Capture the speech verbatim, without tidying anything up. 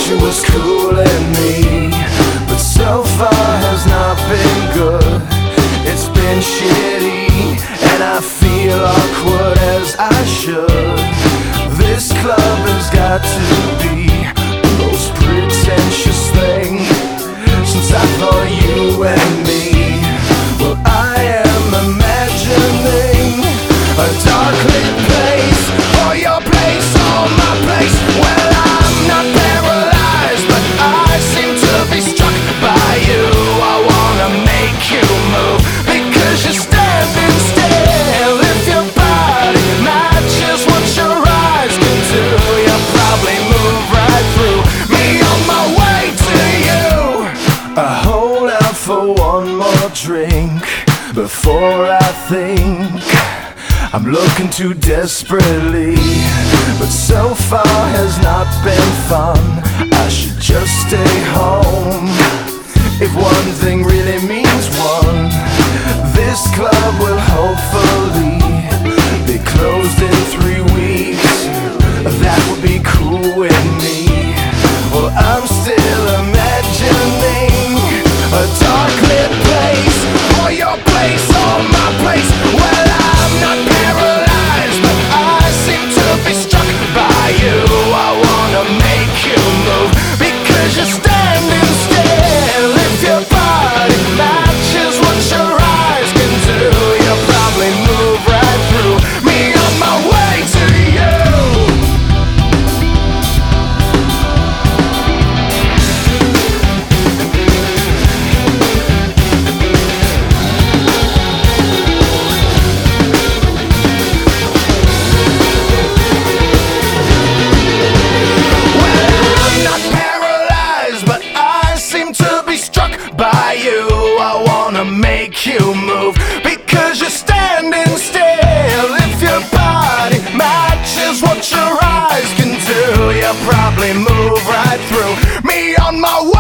She was cooling me, but so far has not been good. It's been shitty, and I feel awkward as I should. This club has got to be the most pretentious thing since I thought you and me. Well, I am imagining a dark lit place, or your place, or my place. Well, I'm not paralyzed, but I seem to be struck by you. I wanna make you move, because you're standing still. If your body matches what your eyes can do, you'll probably move right through me on my way to you. I hold out for one more drink before I think I'm looking too desperately, but so far has not been fun. I should just stay home. If one thing really means one, this club will hopefully be closed in three weeks. That would be cool with me. Well, I'm still imagining a dark lit place, or your place, or my place. Well, I'm not paralyzed, but I seem to be struck by you. I wanna make you move, because you're standing still. If your body matches what your eyes can do, you'll probably move right through me on my way to you. By you, I wanna make you move, because you're standing still. If your body matches what your eyes can do, you'll probably move right through me on my way.